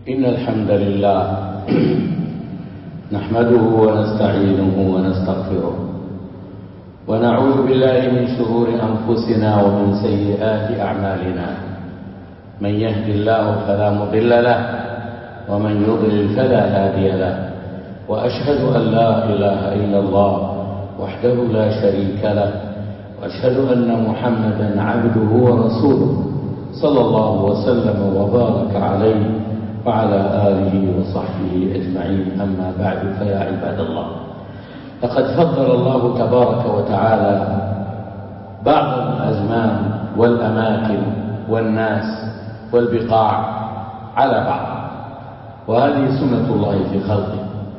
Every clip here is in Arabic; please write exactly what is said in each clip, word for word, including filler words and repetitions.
إن الحمد لله نحمده ونستعينه ونستغفره ونعوذ بالله من شرور أنفسنا ومن سيئات أعمالنا. من يهد الله فلا مضل له ومن يضلل فلا هادي له، وأشهد أن لا إله إلا الله وحده لا شريك له، وأشهد أن محمدا عبده ورسوله صلى الله وسلم وبارك عليه وعلى آله وصحبه أجمعين. أما بعد، فيا عباد الله، لقد فضل الله تبارك وتعالى بعض الأزمان والأماكن والناس والبقاع على بعض، وهذه سنة الله في خلقه.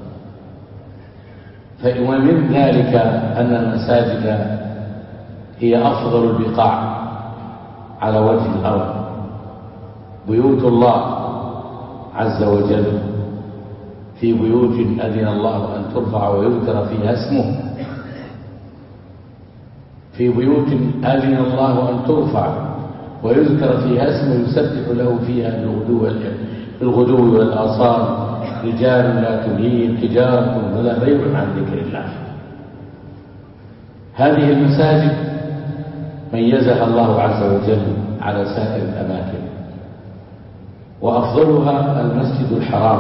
ومن ذلك أن المساجد هي أفضل البقاع على وجه الأرض، بيوت الله عز وجل، في بيوت أذن الله أن ترفع ويذكر فيها اسمه، في بيوت أذن الله أن ترفع ويذكر فيها اسمه يسبح له فيها بالغدو والآصال رجال لا تلهيهم تجارة ولا بيع عن ذكر الله. هذه المساجد ميزها الله عز وجل على سائر الأماكن، وأفضلها المسجد الحرام،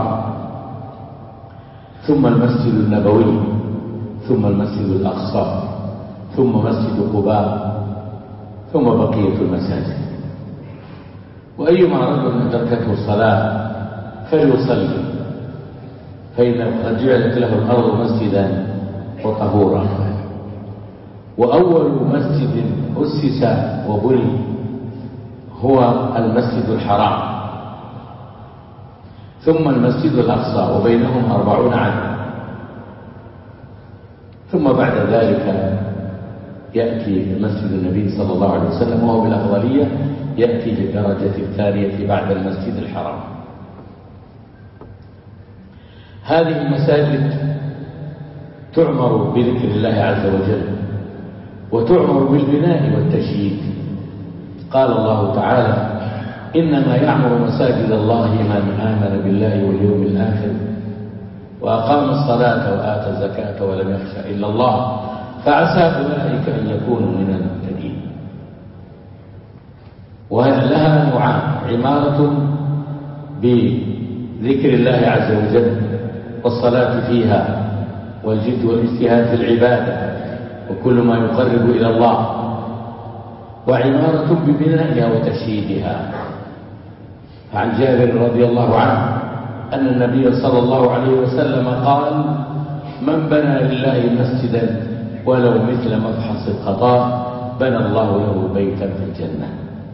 ثم المسجد النبوي، ثم المسجد الأقصى، ثم مسجد قباء، ثم بقية المساجد. وأيما رجل أدركته الصلاة فليصلي، فإن قد جعلت له الأرض مسجدا وطهورا. وأول مسجد أسس وبني هو المسجد الحرام، ثم المسجد الأقصى، وبينهم أربعون عاما، ثم بعد ذلك يأتي مسجد النبي صلى الله عليه وسلم، وهو بالأفضلية يأتي للدرجة الثانية بعد المسجد الحرام. هذه المساجد تعمر بذكر الله عز وجل، وتعمر بالبناء والتشييد. قال الله تعالى: إنما يعمر مساجد الله من آمن بالله واليوم الآخر وأقام الصلاة وآتى الزكاة ولم يخش إلا الله فعسى أولئك أن يكونوا من المهتدين. ولها نوعان: عمارة بذكر الله عز وجل والصلاة فيها والجد والاجتهاد في العبادة وكل ما يقرب إلى الله، وعمارة ببنائها وتشييدها. عن جابر رضي الله عنه أن النبي صلى الله عليه وسلم قال: من بنى لله مسجدا ولو مثل مفحص الخطاء بنى الله له بيتا في الجنة.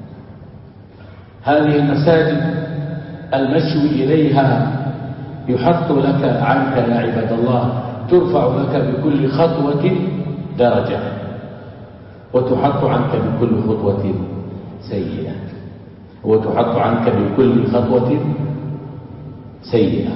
هذه المساجد المشي إليها يحط لك عنك يا عباد الله، ترفع لك بكل خطوة درجة، وتحط عنك بكل خطوة سيئة، وتحط عنك بكل خطوة سيئة.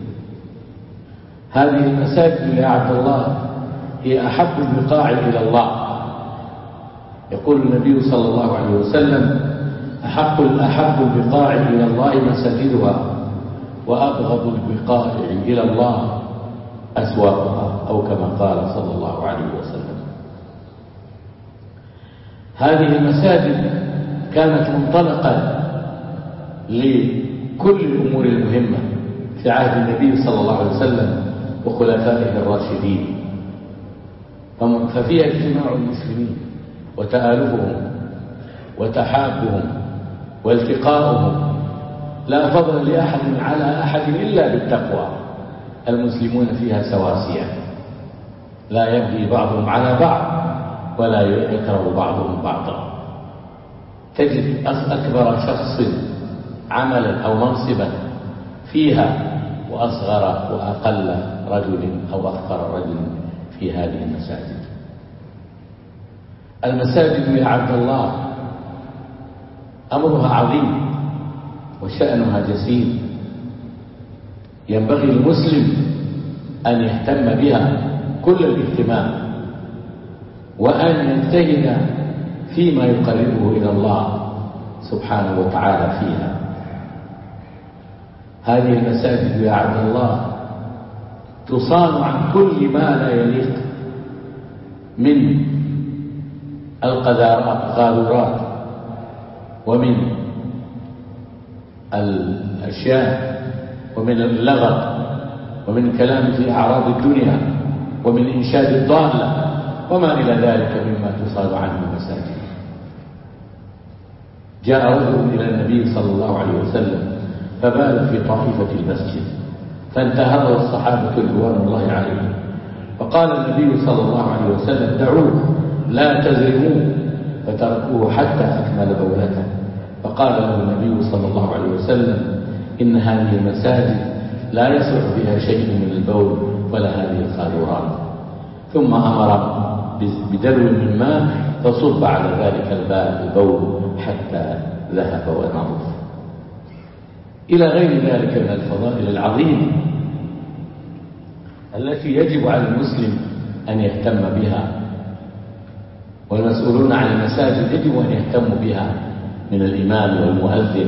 هذه المساجد يا عبد الله هي أحب البقاع إلى الله. يقول النبي صلى الله عليه وسلم: أحب أحب البقاع إلى الله مساجدها، وأبغض البقاع إلى الله أسواقها، أو كما قال صلى الله عليه وسلم. هذه المساجد كانت منطلقا لكل الأمور المهمة في عهد النبي صلى الله عليه وسلم وخلفائه الراشدين، ففيها اجتماع المسلمين وتآلفهم وتحابهم والتقاؤهم. لا فضل لأحد على أحد إلا بالتقوى. المسلمون فيها سواسية، لا يبغي بعضهم على بعض ولا يكره بعضهم بعضا. تجد أكبر شخص عملا أو منصبا فيها وأصغر وأقل رجل أو أفقر رجل في هذه المساجد. المساجد يا عبد الله أمرها عظيم وشأنها جسيم. ينبغي المسلم أن يهتم بها كل الاهتمام، وأن يجتهد فيما يقربه إلى الله سبحانه وتعالى فيها. هذه المساجد يا عبد الله تصان عن كل ما لا يليق من القاذورات ومن الأشياء ومن اللغط ومن الكلام في أعراض الدنيا ومن إنشاد الضالة وما إلى ذلك مما تصاد عنه المساجد. جاء رجل إلى النبي صلى الله عليه وسلم فبال في طائفة المسجد فانتهره الصحابة رضوان الله عليهم، فقال النبي صلى الله عليه وسلم دعوه لا تزرموه، فتركوه حتى أكمل بولته. فقال له النبي صلى الله عليه وسلم إن هذه المساجد لا يصلح بها شيء من البول ولا هذه القاذورات، ثم أمر بدلو من ماء فصب على ذلك البول حتى ذهب ونظف، إلى غير ذلك من الفضائل العظيمة التي يجب على المسلم أن يهتم بها، والمسؤولون عن المساجد يجب أن يهتموا بها من الإمام والمؤذن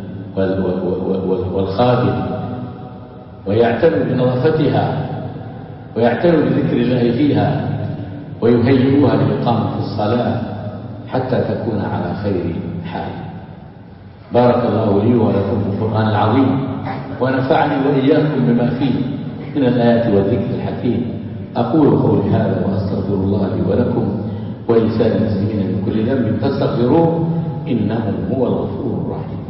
والخادم، ويعتنوا بنظافتها ويعتنوا بذكر الله فيها ويهيئوها لإقامة الصلاة حتى تكون على خير حال. بارك الله لي ولكم في القرآن العظيم، ونفعني وإياكم بما فيه من الآيات والذكر الحكيم. أقول قولي هذا وأستغفر الله لي ولكم ولسائر المسلمين من كل ذنب فاستغفروه إنه هو الغفور الرحيم.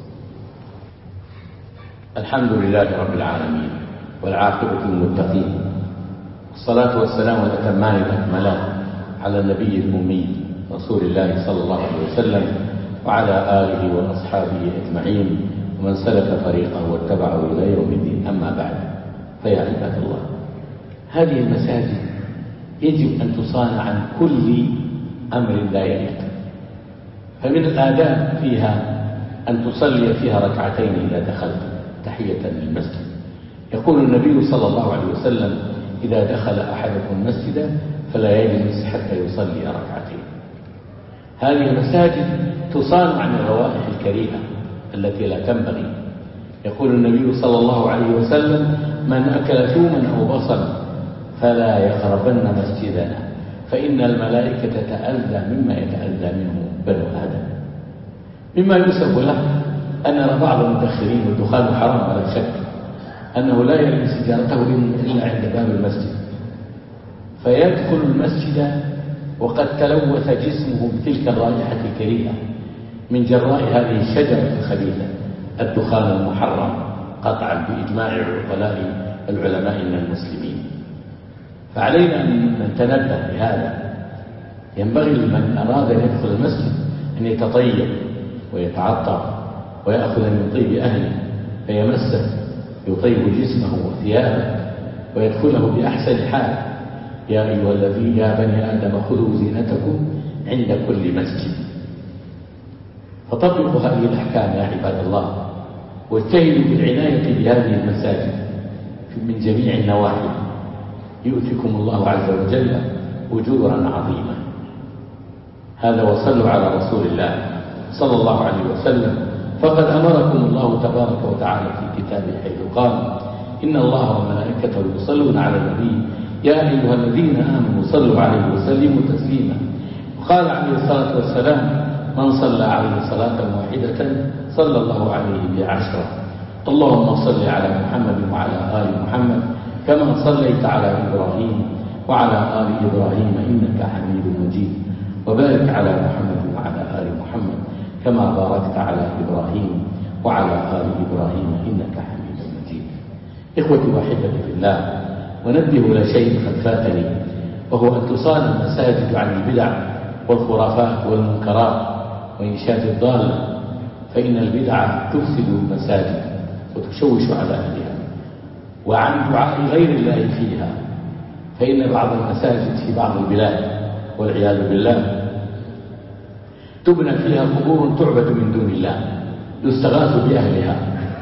الحمد لله رب العالمين والعاقبة للمتقين، والصلاة والسلام الأتمان الأكملان على النبي الأمي رسول الله صلى الله عليه وسلم وعلى آله وأصحابه أجمعين ومن سلك طريقه واتبعه إلى يوم الدين. أما بعد، فيا عباد الله، هذه المساجد يجب أن تصان عن كل أمر لا يليق، فمن الآداب فيها أن تصلي فيها ركعتين إذا دخلت تحية للمسجد. يقول النبي صلى الله عليه وسلم إذا دخل أحدكم المسجد فلا يجلس حتى يصلي ركعتين. هذه المساجد تصان عن الروائح الكريهة التي لا تنبغي. يقول النبي صلى الله عليه وسلم من أكل ثوما أو بصلا فلا يقربن مسجدنا فإن الملائكة تتأذى مما يتأذى منه بنو آدم. مما يوسف له أن نرى بعض المدخنين والدخان حرام ولا شك أنه لا يلبس سيجارته إلا عند باب المسجد، فيدخل المسجد وقد تلوث جسمه بتلك الرائحة الكريهة من جراء هذه الشجرة الخبيثة الدخان المحرم قطعا بإجماع عقلاء العلماء من المسلمين. فعلينا أن نتنبه لهذا. ينبغي لمن أراد أن يدخل المسجد أن يتطيب ويتعطر ويأخذ من طيب أهله فيمسه يطيب جسمه وثيابه ويدخله بأحسن حال. يا أيها الذين يا بني آدم خذوا زينتكم عند كل مسجد. فطبقوا هذه الأحكام يا عباد الله، واجتهدوا بالعناية بهذه المساجد من جميع النواحي، يؤتكم الله عز وجل أجورا عظيمة. هذا وصلوا على رسول الله صلى الله عليه وسلم، فقد أمركم الله تبارك وتعالى في كتابه حيث قال إن الله وملائكته يصلون على النبي يا أيها الذين آمنوا صلوا عليه وسلموا تسليما. وقال عليه الصلاة والسلام من صلى عليه صلاة واحدة صلى الله عليه بعشرة. اللهم صل على محمد وعلى آل محمد كما صليت على إبراهيم وعلى آل إبراهيم إنك حميد مجيد، وبارك على محمد وعلى آل محمد كما باركت على إبراهيم وعلى آل إبراهيم إنك حميد مجيد. إخوتي وأحبتي في الله، ونبه إلى شيء قد فاتني، وهو أن تصان المساجد عن البدع والخرافات والمنكرات وإنشاد الضالة، فإن البدع تفسد المساجد وتشوش على أهلها، وعن دعاء غير الله فيها. فإن بعض المساجد في بعض البلاد والعياذ بالله تبنى فيها قبور تعبد من دون الله، يستغاث بأهلها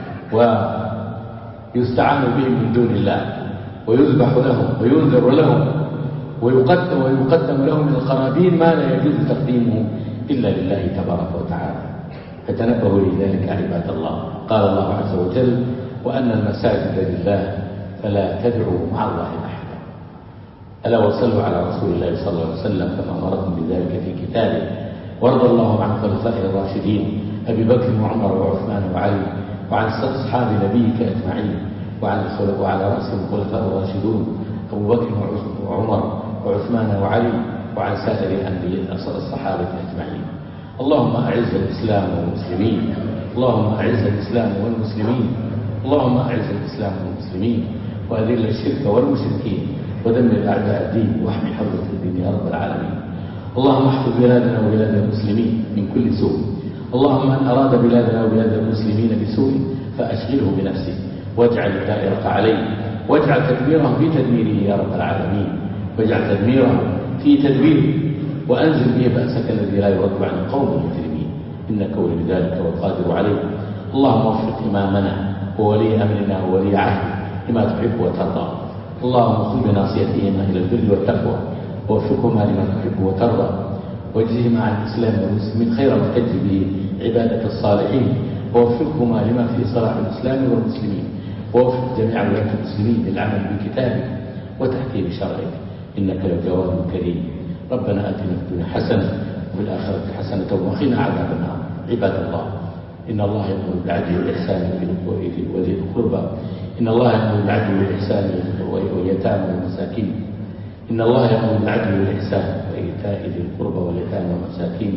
ويستعان بهم من دون الله، ويذبح لهم وينذر لهم ويقدم, ويقدم لهم من القرابين ما لا يجوز تقديمه إلا لله تبارك وتعالى. فتنبهوا لذلك عباد الله. قال الله عز وجل وأن المساجد لله فلا تدعوا مع الله أحدا. ألا وصلوا على رسول الله صلى الله عليه وسلم كما أمركم بذلك في كتابه. وارض اللهم عن خلفائه الراشدين أبي بكر وعمر وعثمان وعلي، وعن أصحاب نبيك أجمعين، وعن وعلى رأسهم الخلفاء الراشدون أبو بكر وعمر وعثمان وعلي، وعن سائر أنبياء الصحابة أجمعين. اللهم أعز الإسلام والمسلمين، اللهم أعز الإسلام والمسلمين، اللهم أعز الإسلام والمسلمين، وأذل الشرك والمشركين، ودمر أعداء الدين، واحمي حوزة الدين يا رب العالمين. اللهم احفظ بلادنا وبلاد المسلمين من كل سوء. اللهم من أراد بلادنا وبلاد المسلمين بسوء فأشغله بنفسه، واجعل الدائرة عليه، واجعل تدميره في تدميره يا رب العالمين، واجعل تدميره في تدبيره، وأنزل به بأسك الذي لا يرد عن القوم المجرمين، إنك ولي ذلك والقادر عليه. اللهم وفق إمامنا وولي أمرنا وولي عهده لما تحب وترضى. اللهم خذ بناصيتهما إلى البر والتقوى، ووفقهما لما تحب وترضى، واجزهما عن الإسلام والمسلمين خير ما تجزي به عبادك الصالحين، ووفقهما لما في صلاح الإسلام والمسلمين، ووفق جميع ولاة المسلمين للعمل بكتابك وتحكيم شرعك، إنك لجواد كريم. ربنا آتنا في الدنيا حسنة وفي الآخرة حسنة وقنا عذاب النار. عباد الله، إن الله يأمر بالعدل والإحسان وذي القربى، إن الله يأمر بالعدل والإحسان واليتامى والمساكين، إن الله يأمر بالعدل والإحسان وإيتاء ذي القربى واليتامى والمساكين.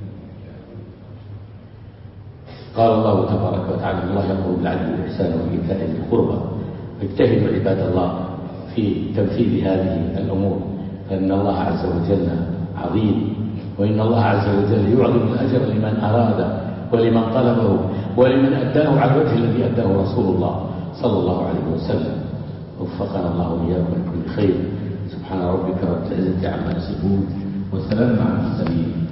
قال الله تبارك وتعالى: الله يأمر بالعدل والإحسان وإيتاء ذي القربى. اجتهدوا عباد الله في تنفيذ هذه الأمور، فإن الله عز وجل عظيم، وإن الله عز وجل يعظم الأجر لمن أراد ولمن طلبه ولمن أداه على الوجه الذي أداه رسول الله صلى الله عليه وسلم. وفقنا الله وإياكم لكل خير. سبحان ربك رب العزة عما يصفون، وسلام على المرسلين.